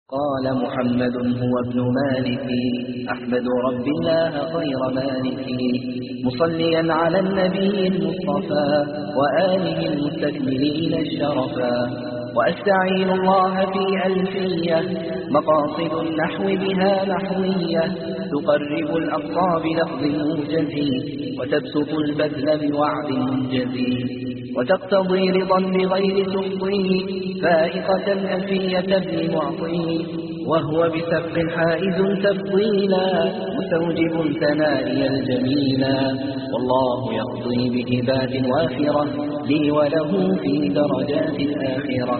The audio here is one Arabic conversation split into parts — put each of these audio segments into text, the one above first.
قال محمد هو ابن مالك أحمد رب الله خير مالك مصليا على النبي المصطفى وآله المستكملين الشرفا وأستعين الله في ألفية مقاصد النحو بها نحوية تقرب الأقصى بلفظ موجز وتبسط البذل بوعد منجز وتقتضي رضا بغير سخطه فائقة ألفية ابن معطي وهو بسبق حائز تفضيلا مستوجب ثنائي الجميلا والله يقضي بهبات وافرة لي وله في درجات الآخرة.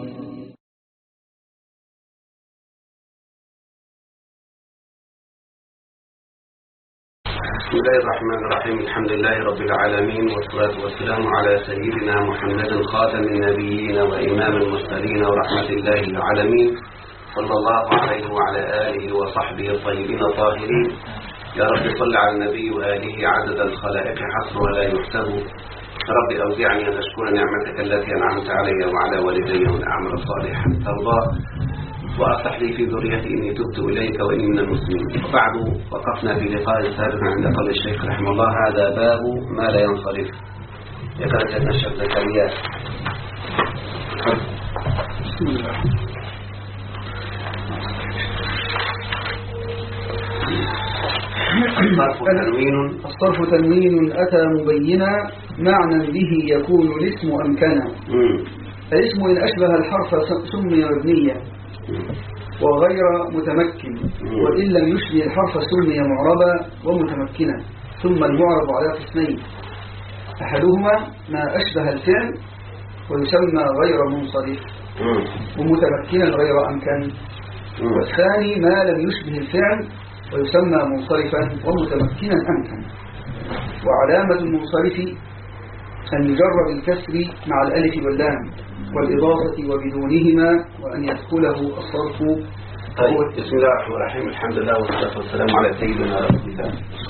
بسم الله الرحمن الرحيم. الحمد لله رب العالمين والصلاة والسلام على سيدنا محمد خاتم النبيين وإمام المرسلين ورحمة الله العالمين صلى الله عليه وعلى آله وصحبه الطيبين الطاهرين. يا رب صل على النبي وآله عدد الخلائق حصر ولا يحسب. رب أوزعني أن أشكر نعمتك التي أنعمت علي وعلى والدي وأن أعمل صالحا ترضاه وأصلح لي في ذريتي إني تبت إليك وإني من المسلمين. وبعد وقفنا في لقاء سابق عند قول الشيخ رحمه الله هذا باب ما لا ينصرف. يترجم الشيخ زكريا. بسم الله. الصرف تنوين أتى مبينا معنى به يكون الاسم أمكنا. الاسم إن أشبه الحرف سمي مبنيا وغير متمكن وإن لم يشبه الحرف سمي معربا ومتمكنا. ثم المعرب على قسمين أحدهما ما أشبه الفعل ويسمى غير منصرف ومتمكنا غير أمكن، والثاني ما لم يشبه الفعل ويسمى منصرفا ومتمكنا أمكن. وعلامة المنصرف أن يجر بالكسر مع الألف واللام والإضافة وبدونهما وأن يدخله الصرف. طيب، بسم الله الرحمن الرحيم. الحمد لله والصلاة والسلام على سيدنا رسول الله.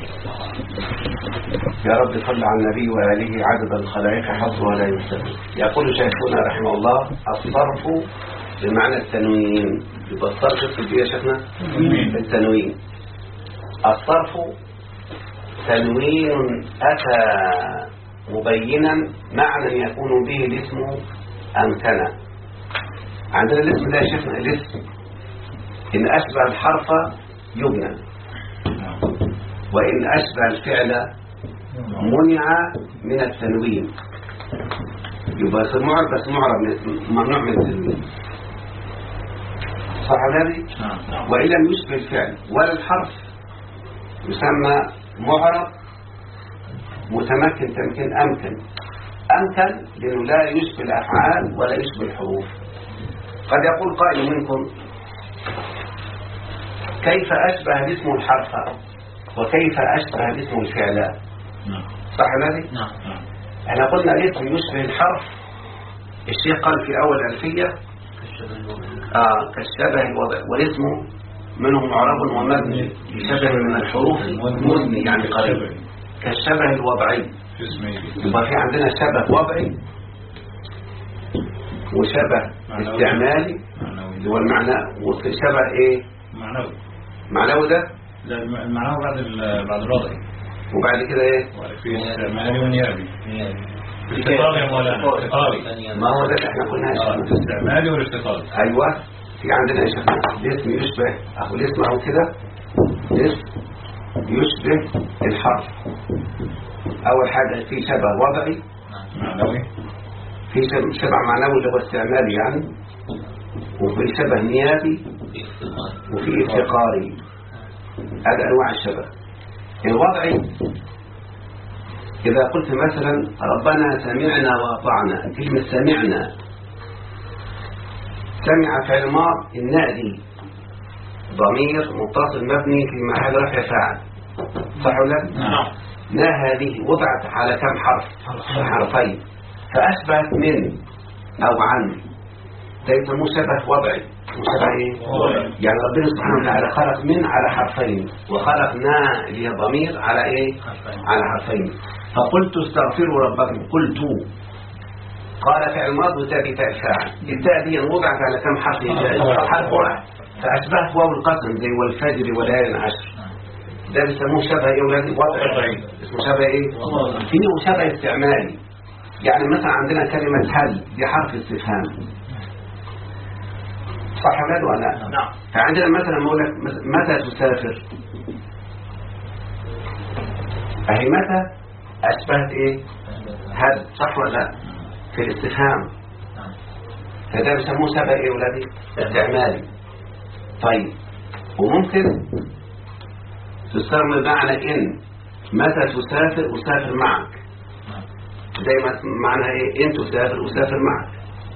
يا رب صل على النبي وآله عدد الخلائق حظ ولا يحسب. يقول شيخنا رحمه الله الصرف بمعنى التنوين. يبقى الصرف في يا شيخنا التنوين. الصرف تنوين أتى مبينا معنى يكون به الاسم أمكنا. عندنا الاسم ده يا شيخنا الاسم إن أشبه الحرف يبنى وإن أشبه الفعل منع من التنوين. يبقى يصير معرب بس معرب ممنوع من التنوين. صح هذه؟ وإن لم يشبه الفعل ولا الحرف يسمى معرب متمكن تمكين أمكن. أمكن لأنه لا يشبه الأفعال ولا يشبه الحروف. قد يقول قائل منكم كيف أشبه الاسم الحرف وكيف أشبه الاسم الفعل؟ صح هذه؟ احنا قلنا الاسم يشبه الحرف. الشيخ قال في أول ألفية كالشبه الوضع، والاسم منه معرب ومبني بشبه من الحروف مبني يعني قريب كالشبه الوضعي. يبقى في عندنا شبه وضعي وشبه استعمالي اللي هو المعنى، وشبه ايه معنوي ده لا المعنوي بعد الوضعي، وبعد كده ايه في استعمالي ونيابي الاستقالي ولا ما هو ده احنا قلناها الاستعمالي والاستقالي. ايوه في عندنا يا شيخنا الاسم يشبه اهو الاسم اهو كده الاسم يشبه الحرف. اول حاجه في شبه وضعي معنوي، في شبه معنوي اللي هو استعمالي يعني، وفي شبه نيابي وفي افتقاري. هذا انواع الشبه. الوضعي اذا قلت مثلا ربنا سمعنا واطعنا، كلمه سمعنا سمع فعل ماض النادي ضمير متصل مبني في محل رفع فاعل. صح ولا لا؟ لا هذه وضعت على كم حرف؟ حرفين، فأشبهت من أو عن، ده يسموه شبه وضعي. شبه ايه؟ يعني ربنا سبحانه وتعالى خلق من على حرفين وخلق نا اللي هي ضمير على ايه؟ على حرفين. فقلت استغفروا ربكم، قلت قال فعل ماضي وتأتي تاء الفاعل. التاء دي وضعت على كم حرف جائز؟ حرف واحد، فأشبهت واو القسم زي والفجر وليال عشر. ده بيسموه شبه ايه ولادي؟ وضع بعيد اسمه شبه ايه؟ فيه شبه استعمالي. يعني مثلا عندنا كلمة هل دي حرف استفهام، صح يا ولاد ولا لا؟ نعم. فعندنا مثلا بقول لك متى تسافر؟ اهي متى أشبهت ايه؟ هل، صح ولا لا؟ في الاستفهام. فده بيسموه شبه ايه ولادي؟ استعمالي. طيب وممكن تستعمل معنى إن متى تسافر أسافر معك، زي ما معنى إيه؟ إن تسافر أسافر معك.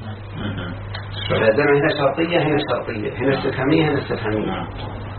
فزي ما هنا شرطية هنا شرطية، هنا استفهامية هنا استفهامية.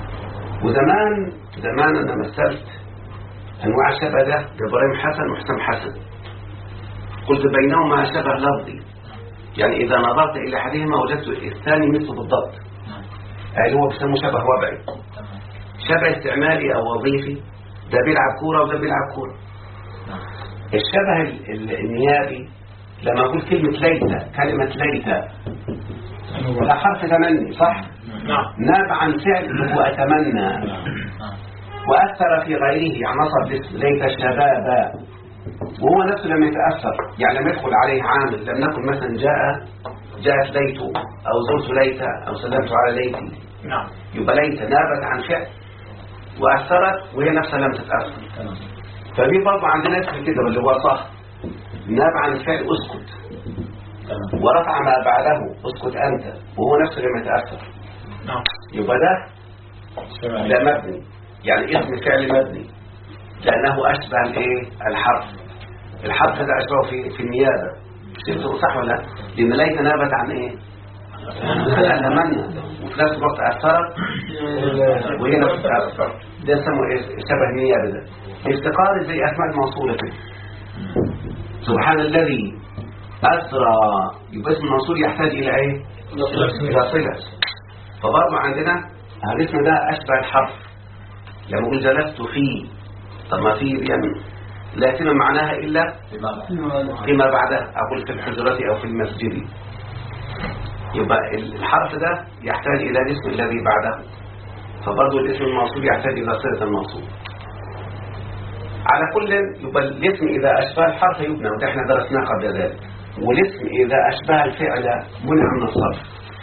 وزمان أنا مثلت أنواع الشبه ده بإبراهيم حسن وحسام حسن، قلت بينهما شبه لفظي، يعني إذا نظرت إلى أحدهما وجدت الثاني مثله بالضبط، يعني هو بيسموه شبه وضعي. شبه استعمالي أو وظيفي، ده بيلعب كورة وده بيلعب كورة. الشبه النيابي لما أقول كلمة ليت، كلمة ليت ده حرف تمني، صح؟ ناب عن فعل هو أتمنى وأثر في غيره، يعني نصب اسم ليت الشباب، وهو نفسه لما يتأثر، يعني لما يدخل عليه عامل، لم نكن مثلا جاءت ليت أو زرت ليت أو سلمت على ليتي، يبقى ليت نابت عن فعل وأثرت وهي نفسها لم تتأثر. فدي برضه عندنا اسم كده اللي هو صح، ناب عن الفعل اسكت، ورفع ما بعده اسكت أنت، وهو نفسه لم يتأثر. يبقى ده مبني، يعني اسم فعل مبني لأنه أشبه الإيه؟ الحرف ده أشبهه في النيابة. شفته صح ولا لا؟ لأن ليت نابت عن إيه؟ أتمنى، وفي نفس الوقت أثرت وهي نفس تأثر. ده اسمه إيه؟ شبه النيابة. ده افتقار زي أسماء الموصولة كده. سبحان الذي أسرى، يبقى اسم الموصول يحتاج إلى إيه؟ إلى صلة. فبرضه عندنا الاسم ده أشبه الحرف. لما أقول جلست فيه، طب ما فيه يعني لا يتم معناها إلا فيما بعدها، أقول في الحجرة أو في المسجد. يبقى الحرف ده يحتاج إلى الاسم الذي بعده، فبرضه الاسم الموصول يحتاج إلى صلة الموصول. على كل يبقى الاسم إذا أشبه الحرف يبنى، وده احنا درسناه قبل ذلك. والاسم إذا أشبه الفعل منع من الصرف.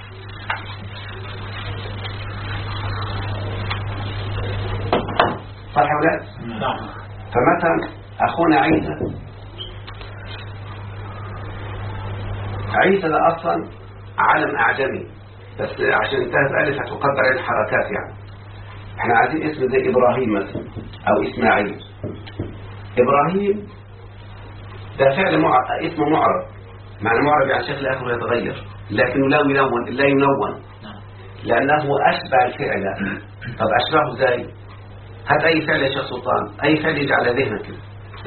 صح ولا لا؟ نعم. فمثلا أخونا عيسى ده أصلا علم أعجمي، بس عشان انتهت ألف هتقدر عليه الحركات. يعني احنا عايزين اسم زي إبراهيم مثلا أو إسماعيل. إبراهيم ده فعل اسم معرب، معنى معرب يعني شكل آخر يتغير، لكنه لا ينون لأنه أشبه الفعل. طب أشبهه ازاي؟ هات أي فعل يا شيخ سلطان، أي فعل يجي على ذهنك كده.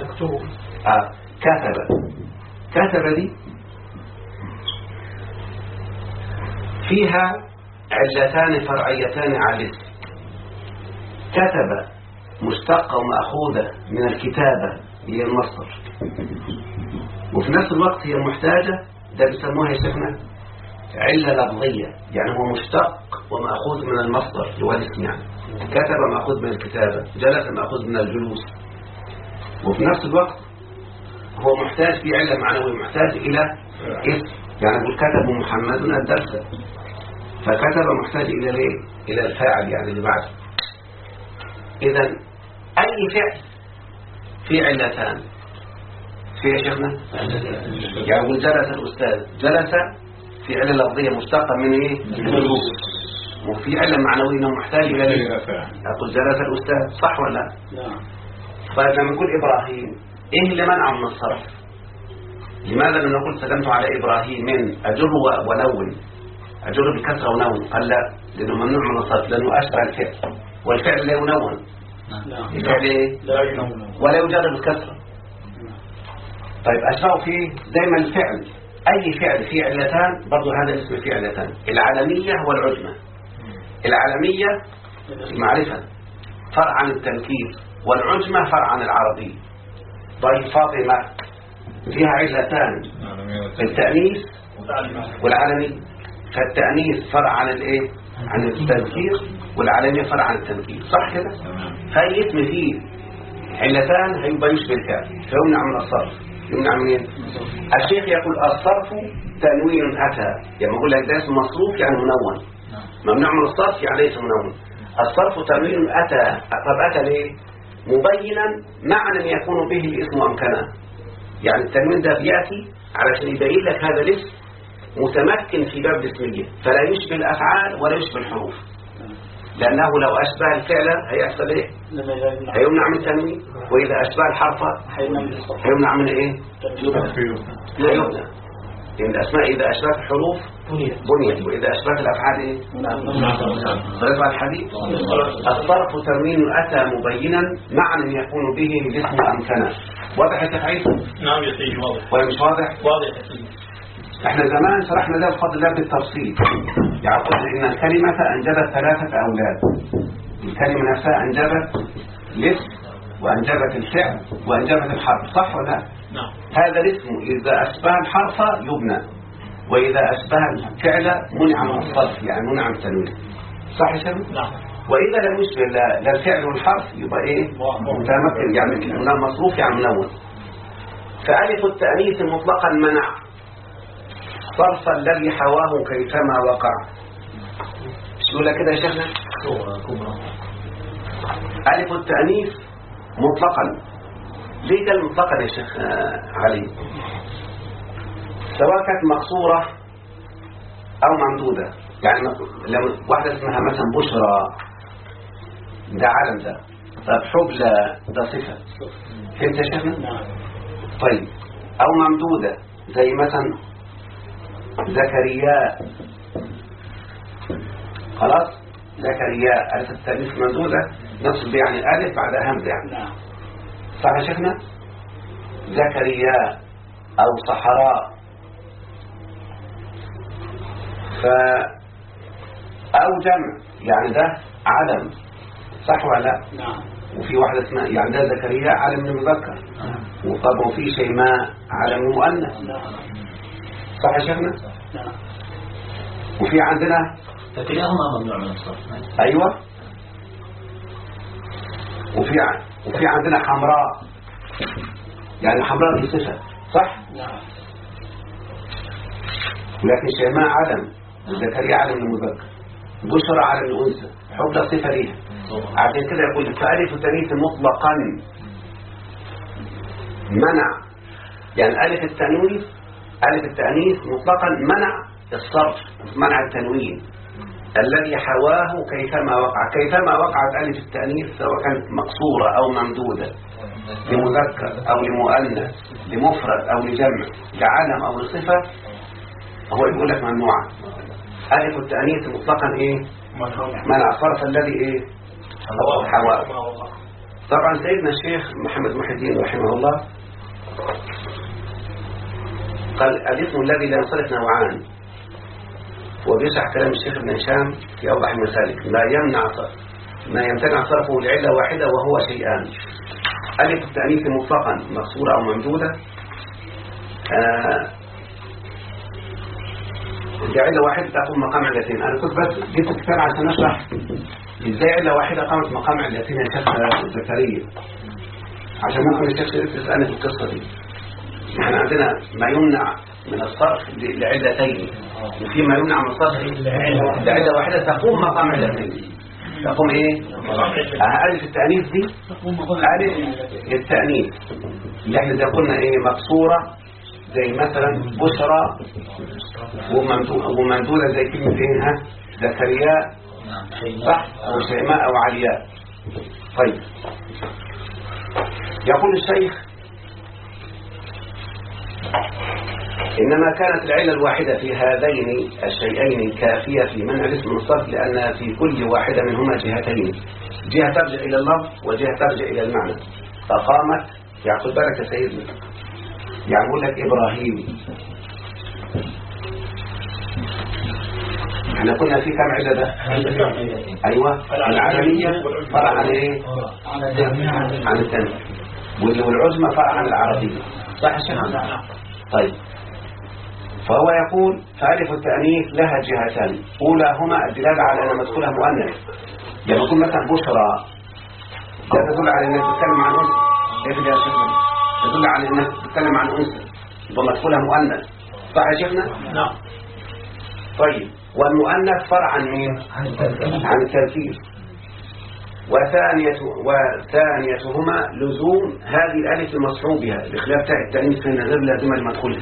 كتب دي فيها علتان فرعيتان على الاسم. كتب مشتقة ومأخوذة من الكتابة هي المصدر، وفي نفس الوقت هي محتاجة، ده بيسموها يا شيخنا علة لفظية، يعني هو مشتق ومأخوذ من المصدر اللي هو الاسم. يعني كتب مأخوذ من الكتابة، جلس مأخوذ من الجلوس، وفي نفس الوقت هو محتاج في علة معنوية، محتاج إلى اسم. يعني يقول كتب محمد الدرس، فكتب محتاج إلى الايه؟ إلى الفاعل يعني اللي بعده. إذا أي فعل في علتان في يا شيخنا، يعني يقول جلس الأستاذ، جلس في علة لفظية مشتقة من ايه؟ الجلوس، وفي علة معنوية انه محتاج الى اقول جلس الأستاذ، صح ولا لا؟ نعم. طيب لما نقول إبراهيم، ايه اللي منع من الصرف؟ لماذا لما نقول سلمت على إبراهيم من أجر ونون، أجر بكسرة ونون؟ قال لا، لأنه ممنوع من الصرف، لأنه أشبه الفعل، والفعل لا ينون. الفعل ايه؟ لا ينون ولا يجر بالكسرة. طيب أشبهه فيه زي ما الفعل، أي فعل فيه علتان برضو هذا اسم فيه علتان. العالمية والعجمة. العالمية معرفة فرع عن التنكير، والعجمة فرع عن العربية. طيب فاطمة فيها علتان، التأنيث والعلمي. فالتأنيث فرع عن الايه؟ عن التذكير، والعلمي فرع عن التنكير، صح كده؟ فأي اسم فيه علتان هيبقى يشبه الفعل فيمنع من الصرف. يمنع منين؟ الشيخ يقول الصرف تنوين أتى، يعني يقول لك ده اسم مصروف يعني منون، ممنوع من الصرف يعني ليس منون. الصرف تنوين أتى. طب أتى ليه؟ مبينا معنى يكون به الاسم أمكنه. يعني التنوين ده بيأتي علشان يبين لك هذا الاسم متمكن في باب الاسمية، فلا يشبه الأفعال ولا يشبه الحروف، لأنه لو أشبه الفعل هيحصل إيه؟ هيمنع من التنوين. وإذا أشبه الحرف هيمنع من إيه؟ لا يمنع. لأن الأسماء إذا أشبهت الحروف بنيت، وإذا أشبهت الأفعال إيه؟ ضرب الحديث. الصرف تنوين أتى مبينا معنى يكون به الاسم أمكنه. واضح التفعيل؟ نعم يا سيدي واضح. ولا مش واضح؟ واضح يا سيدي. احنا زمان شرحنا ده بفضل الله بالتفصيل. يعني قلنا ان الكلمة انجبت 3 اولاد. الكلمة نفسها انجبت الاسم وانجبت الفعل وانجبت الحرف، صح ولا لا؟ نعم. هذا الاسم اذا اشبه الحرف يبنى، واذا اشبه الفعل منع من الصرف، يعني منع من التنوين، صح يا شباب؟ نعم. واذا لم يشبه لا الفعل والحرف يبقى ايه؟ متمكن، يعني مصروف يعني منون. فالف التأنيث مطلقا منع صرف الذي حواه كيفما وقع. شو لك كده يا شيخنا؟ ألف التأنيث مطلقا. ليه ده مطلقا يا شيخ علي؟ سواء كانت مقصورة أو ممدودة. يعني لما واحدة اسمها مثلا بشرى ده علم ده، طب حبلى ده صفة، فهمت يا شيخنا؟ طيب أو ممدودة زي مثلا زكريا، خلاص زكريا ألف التأنيث ممدودة نصب يعني ألف بعد همزة يعني، صح يا شيخنا؟ زكريا أو صحراء. أو جمع يعني ده علم، صح ولا لا؟ نعم. وفي واحدة اسمها يعني ده زكريا علم المذكر، وطبعا وفي شيماء علم المؤنث، صح يا شيخنا؟ نعم. وفي عندنا فكلاهما ممنوع من الصرف. أيوة. وفي عندنا حمراء، يعني حمراء دي صفة، صح؟ نعم. لكن شيماء علم، زكريا علم المذكر، بشرى علم الأنثى، حب صفة ليها. عشان كده يقول فألف التأنيث مطلقا منع، يعني ألف التأنيث مطلقا منع الصرف، منع التنوين الذي حواه كيفما وقع. كيفما وقعت ألف التأنيث سواء كانت مقصورة أو ممدودة لمذكر أو لمؤنث، لمفرد أو لجمع، لعلم أو لصفة، هو يقول لك ممنوعة. ألف التأنيث مطلقا إيه؟ منع الصرف الذي إيه؟ حواه. طبعا سيدنا الشيخ محمد محي الدين رحمه الله قال الاسم الذي لا ينصرف نوعان، وبيشرح كلام الشيخ ابن هشام في أوضح المسالك. ما يمتنع صرفه لعلة واحدة وهو شيئان: ألف التأنيث مطلقا مقصورة أو ممدودة، لعلة واحدة تقوم مقام علتين. أنا كنت بس جبت الكتاب عشان أشرح إزاي علة واحدة قامت مقام علتين يا شيخ زكريا، عشان ممكن الشيخ شريف تسألني في القصة دي. احنا عندنا ما يمنع من الصرف لعلتين، وفي ما يمنع من الصرف لعلة واحدة تقوم مقام علتين. تقوم ايه؟ ألف التأنيث دي ألف التأنيث اللي احنا زي قلنا ايه مقصورة، زي مثلا بشرى، وممدودة زي كلمة ايه ها زكريا، صح؟ أو شيماء أو علياء. طيب يقول الشيخ إنما كانت العلة الواحدة في هذين الشيئين كافية في منع الاسم من الصرف، لأن في كل واحدة منهما جهتين، جهة ترجع إلى اللفظ وجهة ترجع إلى المعنى. فقامت، يعني خد بالك يا سيدنا، يعني يقول لك إبراهيم، احنا كنا في كم علة ده؟ أيوة العالمية فرع عن إيه؟ عن التنوين. والعجمة فرع عن العربية، صح يا شيخ؟ نعم. طيب، فهو يقول فألف التأنيث لها جهتان، أولاهما الدلالة على أن مدخولها مؤنث. لما يقول مثلا بشرى لا تدل على أنك تتكلم عن أنثى، كيف يا شيخنا؟ تدل على أنك تتكلم عن أنثى يبقى مدخولها مؤنث، صح يا شيخنا؟ نعم. طيب، والمؤنث فرع عن مين؟ عن التذكير. وثانيتهما لزوم هذه الألف المصحوب بها بخلاف تاء التأنيث فإن غير لازمة لمدخولها.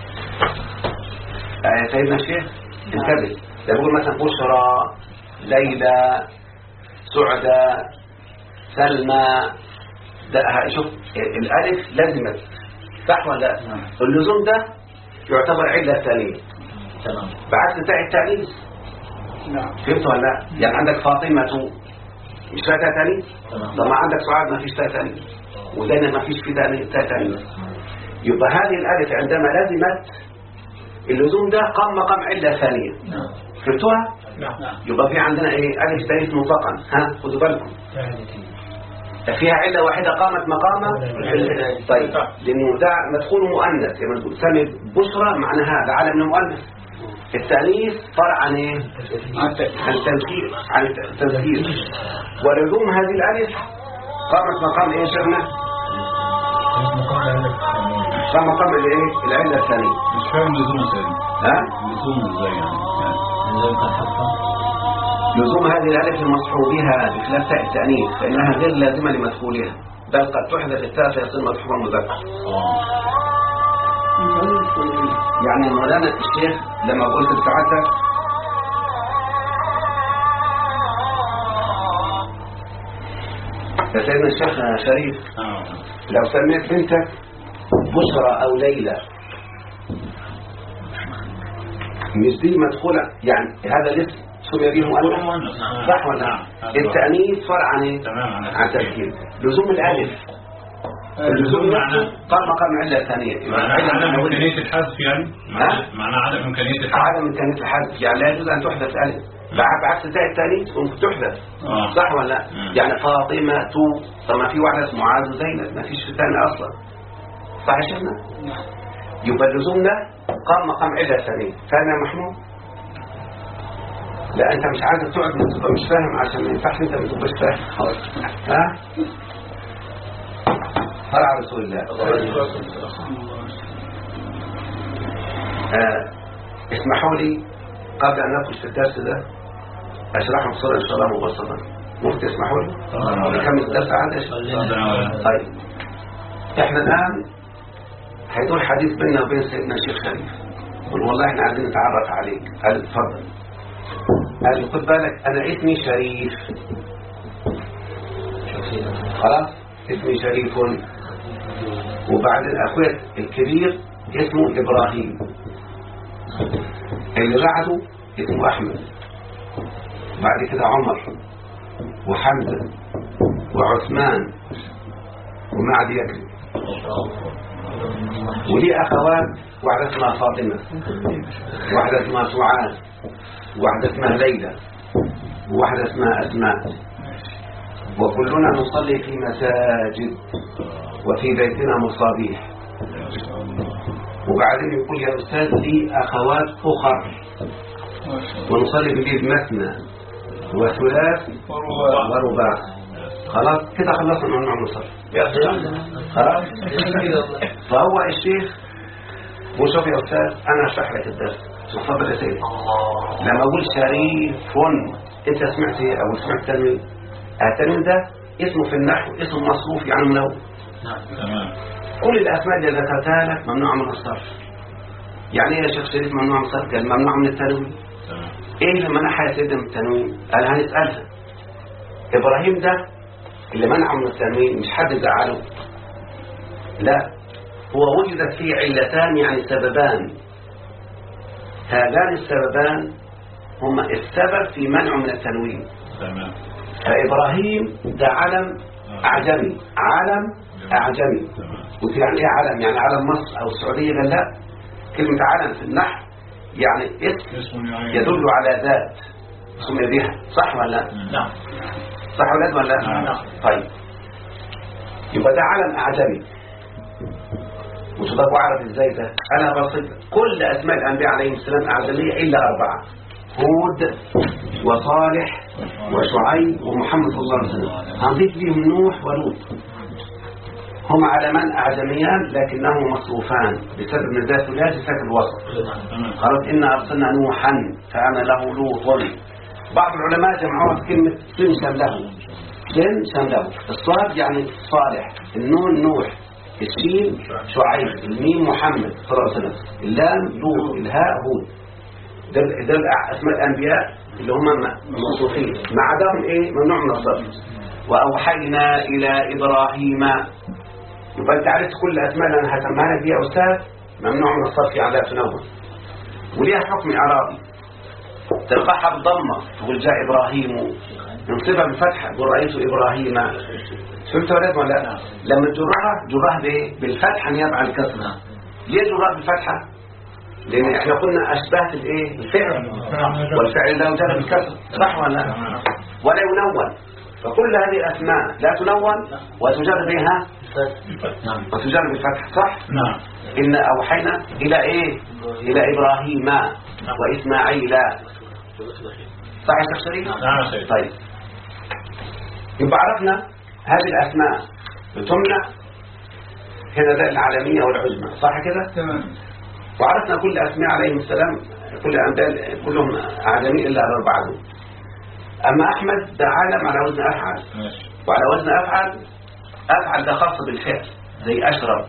سيدنا الشيخ انتبه، يقول مثلا بشرى، ليلى، سعدة، سلمى، شوف الألف لازمت، صح ولا لا؟ اللزوم ده يعتبر علة ثانية بعكس تاء التأنيث. فهمت ولا لا؟ يعني عندك فاطمة مش فيها تاء تاني؟ طب ما عندك سعاد ما فيش تاء تاني، وزينب ما فيش في تاء تاني. يبقى هذه الألف عندما لازمت اللزوم ده قام مقام علة ثانية. فهمتوها؟ يبقى في عندنا ايه؟ ألف تانيث مطلقا. ها خدوا بالكم فيها علة واحدة قامت مقامها. طيب، لأنه ده مدخول مؤنث كما نقول سمي بشرى معنى هذا علم من مؤنث. التأنيث فرع عن ايه؟ عن التذكير. ولزوم هذه الألف قامت مقام ايه شيخنا؟ قام مقام الايه؟ العلة الثانية. مش فاهم لزوم ازاي؟ ها؟ لزوم ازاي يعني؟ لزوم هذه الألف المصحوب بها بخلاف تاء التأنيث فإنها غير لازمة لمدخولها، بل قد تحدث التاء فيصير مصحوبا مذكر. يعني مولانا الشيخ لما قلت لسعادتك يا سيدنا الشيخ شريف لو سميت بنتك بشرى أو ليلى مش دي مدخولة، يعني هذا الاسم سمي به مؤنث، صح ولا لا؟ التأنيث فرع عن ايه؟ عن تذكير. لزوم الألف اللزوم معنى قام مقام علة ثانية. معنى عدم إمكانية الحذف يعني؟ معنى عدم إمكانية الحذف. عدم إمكانية الحذف يعني لا يجوز أن تحدث ألف بعكس تاء التأنيث ممكن تحدث، صح ولا لا؟ يعني فاطمة طب ما في واحدة اسمها معاذ وزينب ما فيش في الثاني أصلا، صح يا شيخنا؟ يبقى اللزوم ده قام مقام علة ثانية. فاهم يا محمود؟ لا أنت مش عايز تقعد تبقى مش فاهم عشان ما ينفعش أنت ما تبقاش فاهم. ها؟ فرع رسول الله. اسمحوا لي قبل أن ندخل في الدرس ده أشرحه بصورة إن شاء الله مبسطة. ممكن تسمحوا لي؟ نكمل الدرس عادي. طيب، إحنا الآن هيدور حديث بيننا وبين سيدنا الشيخ شريف. قل والله إحنا عايزين نتعرف عليك. قال اتفضل. قال خد بالك أنا اسمي شريف، خلاص اسمي شريف، وبعدين أخويا الكبير اسمه إبراهيم، اللي بعده اسمه أحمد، بعد كده عمر وحمزة وعثمان ومعد يكرم، ولي أخوات واحدة اسمها فاطمة واحدة اسمها سعاد واحدة اسمها ليلى وواحدة اسمها أسماء، وكلنا نصلي في مساجد وفي بيتنا مصابيح. وبعدين يقول يا أستاذ لي أخوات أخر ونصلي بالليل مثنى وثلاث ورباع. خلاص كده خلصنا من نوع نصلي خلاص. فهو الشيخ وشوف يا أستاذ أنا أشرح لك الدرس. تفضل يا سيدي. لما أقول شريف أنت سمعت إيه أو سمعت تنوين؟ التنوين ده اسمه في النحو اسم مصروف يعني منون. كل الأسماء اللي ذكرتها لك ممنوع من الصرف. يعني ايه يا شيخ شريف ممنوع من الصرف؟ قال ممنوع من التنوين. ايه اللي منعها يا سيدي من التنوين؟ قال هنسألها. إبراهيم ده اللي منعه من التنوين مش حد زعله، لا، هو وجدت فيه علتان يعني سببان، هذان السببان هما السبب في منعه من التنوين. فإبراهيم ده علم أعجمي، علم أعجمي. قلت يعني إيه علم؟ يعني علم مصر أو السعودية؟ قال لا، كلمة علم في النحو يعني اسم يدل على ذات سمي بها، صح ولا لا؟ نعم. صح ولا لا؟ نعم. طيب، يبقى ده علم أعجمي. وتبقى أعرف إزاي ده؟ أنا بصيت كل أسماء الأنبياء عليهم السلام أعجمية إلا 4: هود وصالح وشعيب ومحمد صلى الله عليه وسلم. هنضيف لهم نوح ولوط. هم علمان أعجميان لكنهم مصروفان بسبب من ذات ثلاثي ساكن الوسط. قالوا إنا أرسلنا نوحا فأنا له لوط. بعض العلماء جمعوها كلمة سن شمله. سن شمله. الصاد يعني صالح، النون نوح، الشين شعيب، الميم محمد صلى الله عليه وسلم، اللام لوط، الهاء هود. ده أسماء الأنبياء اللي هم موصوفين، ما عداهم إيه؟ ممنوع من الصرف. وأوحينا إلى إبراهيم. يبقى أنت عرفت كل الأسماء اللي أنا هسمعها دي يا أستاذ ممنوع من الصرف على تنوع، وليها حكم إعرابي. تلقاها بالضمة تقول جاء إبراهيم، ينصبها بالفتحة تقول رأيت إبراهيم. فهمت ولا لا؟ لما جرها بإيه؟ بالفتحة نيابة عن الكسرة. ليه جرها بالفتحة؟ لأن احنا قلنا أشبهت الإيه؟ الفعل، والفعل لا يجرى بالكسر، صح ولا لا؟ ولا ينون. فكل هذه الأسماء لا تنون وتجر بها وتجر بالفتح، صح؟ نعم. إن أوحينا إلى إيه؟ إلى إبراهيم وإسماعيل. صح يا شيخ شريف؟ نعم شيخ. طيب يبقى عرفنا هذه الأسماء بتمنع هنا ده العالمية والعزمة، صح كده؟ تمام. وعرفنا كل أسماء عليهم السلام كل الأنبياء كلهم أعجمي إلا 4 دول. أما أحمد ده عالم على وزن أفعل، وعلى وزن أفعل ده خاص بالفعل زي أشرب.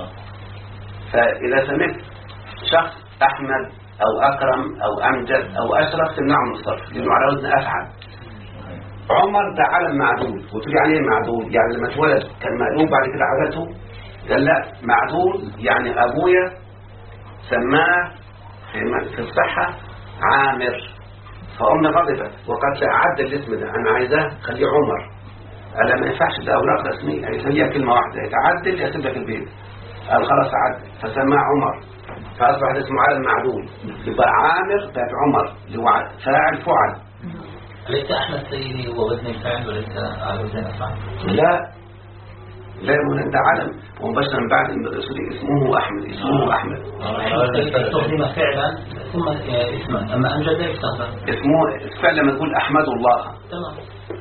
فإذا سمعت شخص أحمد أو أكرم أو أمجد أو أشرف تمنعه من الصرف لأنه على وزن أفعل. عمر ده علم معدول. وتقول يعني إيه معدول؟ يعني لما اتولد كان مقلوب بعد كده عدلته؟ قال لا، معدول يعني أبويا سماه في الصحة عامر، فأمي غضبت وقالت لا عدل الاسم ده، أنا عايزاه خليه عمر. قال ما ينفعش، ده أوراق رسمية، هيخليها كلمة واحدة، يتعدل يسيبها في البيت. قال خلاص عدل فسماه عمر، فأصبح اسمه علم معدول. يبقى عامر بقت عمر اللي هو فاعل فعل. ليس أحمد سيدي هو وزن الفعل وليس على وزن الأفعال؟ لا من ده علم ومباشرا بعد الرسول اسمه أحمد. استخدم فعلا ثم اسما، أما أمجد لا يستخدم اسمه فعل. لما تقول أحمد الله تمام،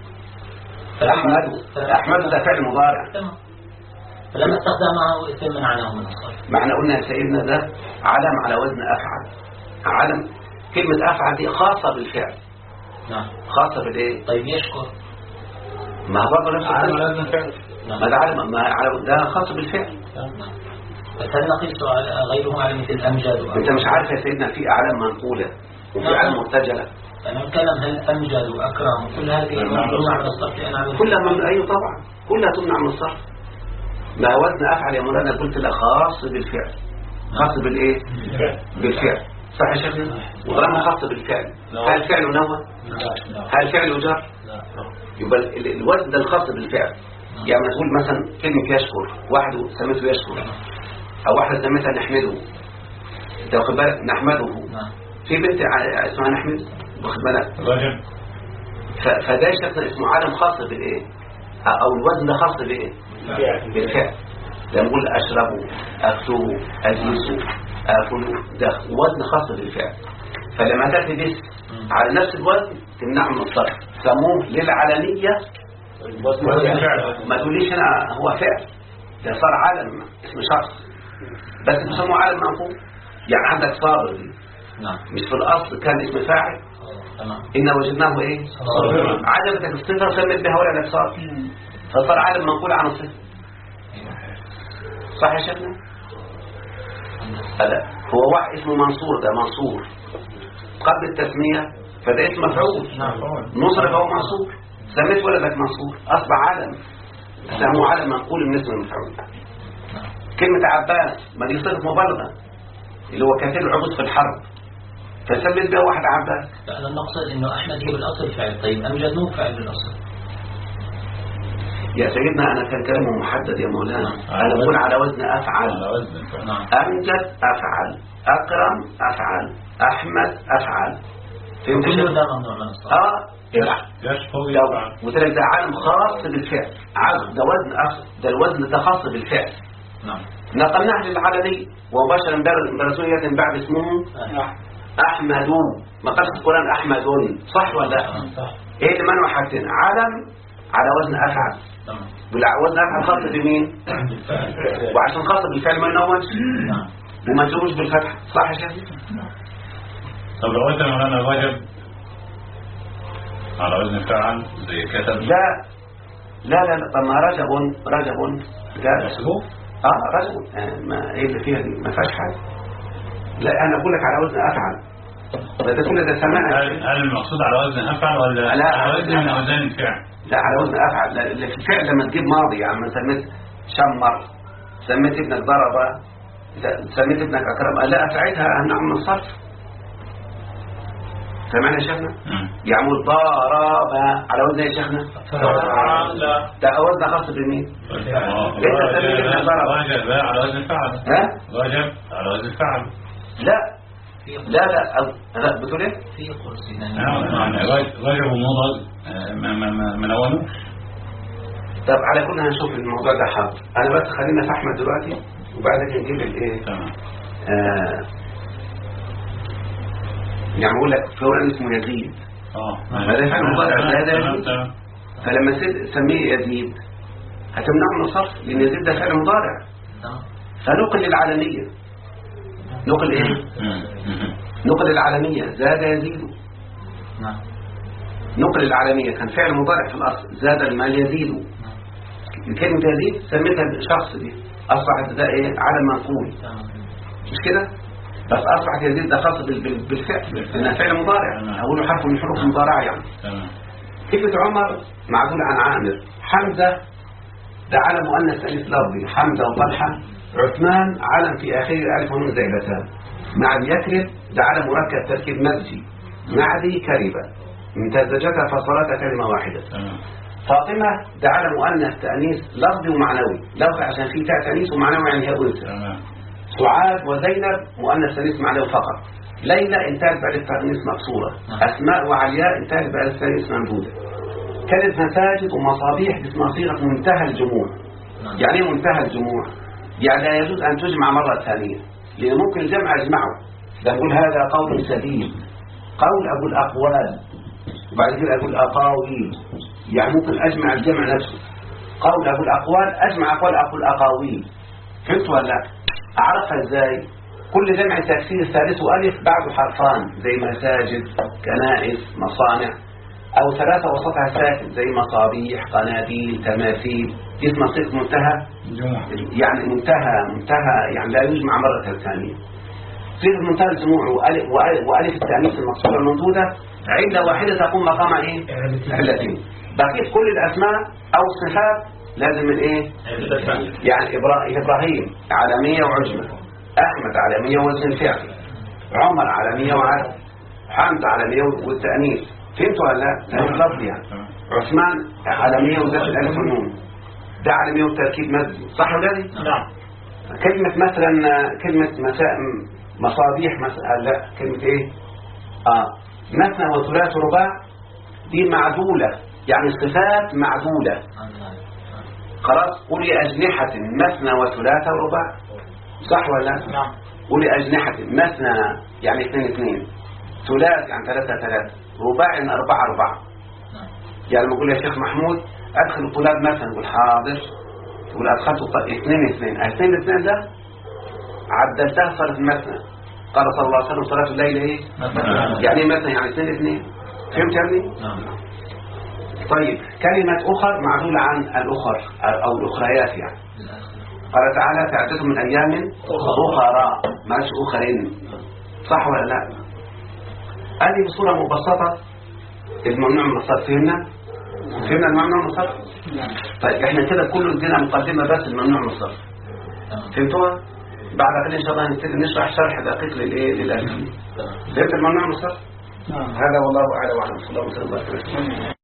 أحمد ده فعل مضارع تمام. فلما استخدمه اسم منعناه من الصرف. معنى قلنا يا سيدنا ده علم على وزن أفعل. علم كلمة أفعل دي خاصة بالفعل. نعم. خاصة بالإيه؟ طيب يشكر ما هو برضه نفس علم على وزن الفعل. ما ده علم، ما على ده خاص بالفعل. بس هل نقيس على غيره على مثل أمجد أنت مش عارف يا سيدنا في أعلام منقولة وفي أعلام مرتجلة. أنا أتكلم هل أمجد وأكرم كل هذه تمنع من الصرف؟ كلها من أيوه طبعا كلها تمنع من الصرف. ما وزن أفعل يا مولانا قلت له خاص بالفعل. خاص بالإيه؟ بالفعل. صح يا شيخ؟ وطالما خاص بالفعل هل الفعل منون؟ هل الفعل يجر؟ يبقى الوزن ده الخاص بالفعل. يعني تقول مثلا كلمة يشكر، واحد سميته يشكر أو واحد سميتها نحمده. أنت واخد بالك؟ نحمده. في بنت اسمها نحمد، واخد بالك؟ فده شخص اسمه عالم خاص بالإيه؟ أو الوزن ده خاص بإيه؟ بالفعل. لما نقول أشربوا أكتبوا أجلسوا أكلوا، ده وزن خاص بالفعل. فلما تأتي بس على نفس الوزن تمنعه من الصرف. سموه للعلنية ما تقوليش أنا هو فعل، ده صار علم اسم شخص بس بسموه علم منقول. يعني عندك صابر دي مش في الأصل كان اسم فاعل، إن وجدناه إيه؟ عجبتك الصفة سمت بها ولا لك صار، فصار علم منقول عن الصفة. صح يا شيخنا؟ هذا هو واحد اسمه منصور، ده منصور قبل التسمية فده اسم مفعول. نصر فهو منصور، سميت ولدك منصور أصبح علم، سموه علم منقول من اسم المفعول. كلمة عباس ما دي صفة مبالغة اللي هو كثير العبود في الحرب فسميت بها واحد عباس. فأنا نقصد إنه أحمد هي بالأصل فعل. طيب أمجد مو فعل بالأصل يا سيدنا. أنا كان كلامه محدد يا مولانا. أنا بقول على وزن أفعل. أمجد أفعل، أكرم أفعل، أحمد أفعل. كله ده ممنوع من الصرف. قلت لك ده علم خاص بالفعل، ده وزن ده الوزن ده خاص بالفعل. نقلناه للعلنية ومباشرة برسول يد بعد اسمه أحمد، ما قالش القرآن أحمد، صح ولا لا؟ ايه اللي منعوا حاجتين؟ علم على وزن أفعل، وزن أفعل خاص بمين؟ وعشان خاص بالفعل ما ينونش وما يجروش بالفتح، صح يا شيخ؟ طب لو قلت مولانا وجب على وزن فعل زي كتب، لا لا لا لا، طب ما رجب لا مسبوق، رجب، ما ايه اللي فيها دي؟ ما فيهاش حاجه. لا انا بقول لك على وزن افعل، ده كل ده سماع. هل المقصود على وزن افعل ولا لا على وزن من اوزان الفعل؟ لا على وزن افعل. لا الفعل لما تجيب ماضي، يعني سميت شمر، سميت ابنك ضرب، سميت ابنك اكرم، لا ساعتها هنعمل الصرف. سمعنا يا شيخنا؟ يعمل ضرب على وزن يا شيخنا؟ ده وزن خاص بمين؟ انت سميت ابنك ضرب، وجب على وزن الفعل. وجب على وزن الفعل. لا بتقول ايه؟ في قرصنا وجب ومضى ما نونوش. طب على كل هنشوف الموضوع ده حاضر. انا بس خلينا في احمد دلوقتي وبعدين نجيب الايه. تمام. يعني بقول لك فورا اسمه يزيد. هذا فعل مضارع، هذا يزيد. فلما سميه يزيد هتمنعه من الصرف، لان يزيد ده فعل مضارع. فنقل للعالميه. نقل ايه؟ نقل العالمية، زاد يزيد. نقل العالمية كان فعل مضارع في الأصل، زاد المال يزيد. كلمة يزيد سميتها الشخص دي، أصبحت ده إيه؟ علم منقول، مش كده؟ بس أصبحت يزيد ده خاص بالفعل، لأنها فعل مضارع، أقوله حرف من حروف المضارعة يعني. كلمة عمر معدول عن عامر. حمزة ده علم مؤنث ألف لفظي، حمزة وطلحة. عثمان علم في آخره ألف ونون زائدتان. معدي يكرب ده علم مركب تركيب مزجي. معدي كربة امتزجتها فصلتها كلمة واحدة. فاطمة ده علم مؤنث تأنيث لفظي ومعنوي، لفظي عشان فيه تاء تأنيث ومعنوي يعني هي أنثى. سعاد وزينب مؤنث تأنيث معنوي فقط. ليلى انتهت بألف تأنيث مقصورة. أسماء وعلياء انتهت بألف تأنيث ممدودة. كانت مساجد ومصابيح اسمها صيغة منتهى الجموع. يعني ايه منتهى الجموع؟ يعني لا يجوز أن تجمع مرة ثانية، لأن ممكن الجمع يجمعه. ده أقول هذا قول سديد، قول أقول أقوال، وبعد كده أقول أقاويل، يعني ممكن أجمع الجمع نفسه. قول أقول أقوال، أجمع أقوال أقول أقاويل. فهمت ولا لا؟ أعرفها إزاي؟ كل جمع تكسير ثالث ألف بعده حرفان، زي مساجد، كنائس، مصانع، أو ثلاثة وسطها ساكن زي مصابيح، قناديل، تماثيل، اسمها صيغة منتهى، يعني منتهى يعني لا يجمع مرة ثانية. صيغة منتهى الجموع وألف التأنيث المقصورة الممدودة علة واحدة تقوم مقام ايه؟ علتين. بقيت كل الأسماء أو الصفات لازم من ايه؟ يعني إبراهيم عالمية وعجمة، أحمد عالمية وزن الفعل، عمر عالمية وعدد، حمد عالمية والتأنيث. فهمتوا ولا لا؟ تأنيث لفظي يعني. عثمان عالمية وزن الألف والنون، ده عالمية والتركيب مزجي، صح ولا لا؟ نعم. كلمة مثلا كلمة مصابيح مثلا، لا كلمة ايه؟ مثنى وثلاث ورباع دي معدولة، يعني الصفات معدولة. خلاص. قولي أجنحة مثنى وثلاث ورباع، صح ولا لا؟ نعم. قولي أجنحة مثنى يعني 2 ثلاث يعني 3 رباع يعني 4 يعني لما أقول يا شيخ محمود أدخل الطلاب مثلا، يقول حاضر، تقول أدخلت 2 ده عدلتها صارت مثنى. قال صلى الله عليه وسلم صلاة الليل ايه؟ يعني مثنى يعني 2. فهمت يا ابني؟ طيب كلمة أخر معدولة عن الأخر أو الأخريات يعني. قال تعالى تعددوا من أيام أخرى، ماش أخرين، صح ولا لا؟ هذه بصورة مبسطة الممنوع من الصرف. فهمنا الممنوع من الصرف؟ طيب احنا كده كله ادينا مقدمة بس الممنوع من الصرف. فهمتوها؟ بعد كده ان شاء الله هنبتدي نشرح شرح دقيق للألف. فهمت الممنوع من الصرف؟ هذا والله أعلم وأعلم. صلى الله عليه وسلم.